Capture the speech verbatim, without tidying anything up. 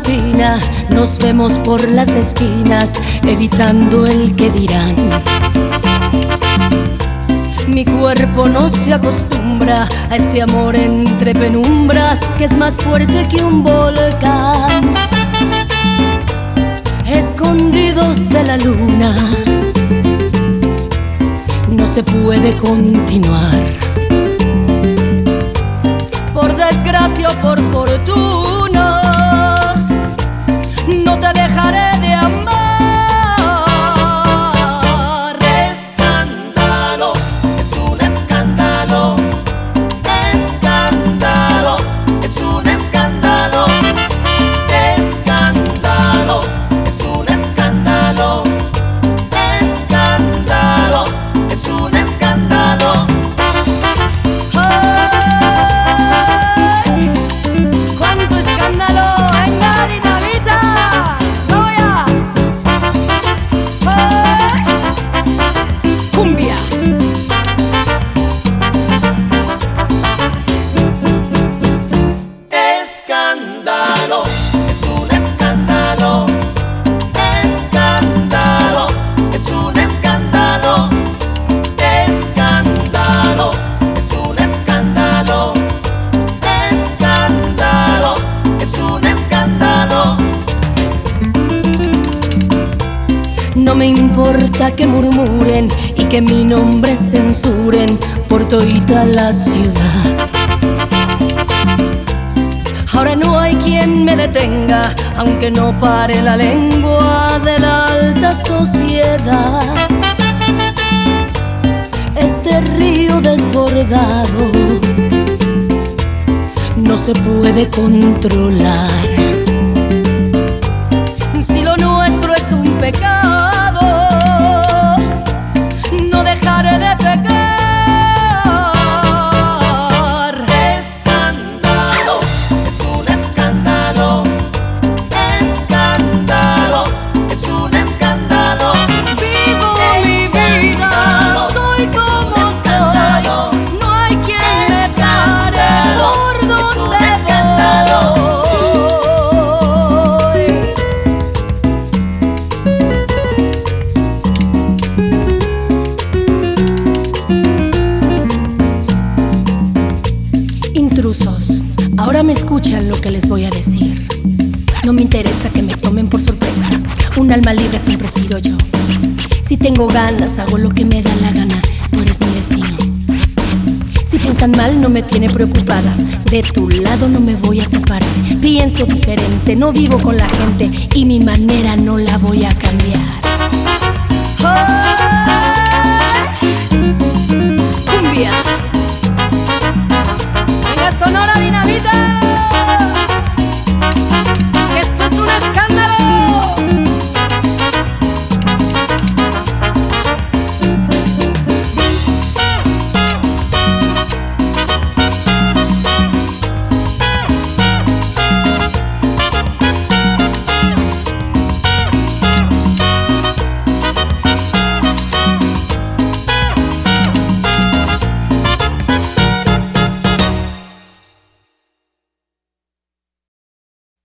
rutina, nos vemos por las esquinas, evitando el que dirán. Mi cuerpo no se acostumbra a este amor entre penumbras, que es más fuerte que un volcán. Escondidos de la luna, no se puede continuar. Por desgracia o por fortuna, no te dejaré de amar. Escándalo, es un escándalo. Escándalo, es un escándalo. Escándalo, es un escándalo. Escándalo, es un escándalo. Escándalo, es un escándalo. Escándalo, es un escándalo. Escándalo, es un escándalo. Escándalo, es un escándalo. No me importa que murmuren y que mi nombre censuren por todita la ciudad. Ahora no hay quien me detenga, aunque no pare la lengua de la alta sociedad. Este río desbordado no se puede controlar. Si lo nuestro es un pecado, no dejaré de pecar. Intrusos, ahora me escuchan lo que les voy a decir. No me interesa que me tomen por sorpresa, un alma libre siempre he sido yo. Si tengo ganas, hago lo que me da la gana, tú eres mi destino. Si piensan mal, no me tiene preocupada, de tu lado no me voy a separar. Pienso diferente, no vivo con la gente y mi manera no la voy a cambiar. ¡Oh!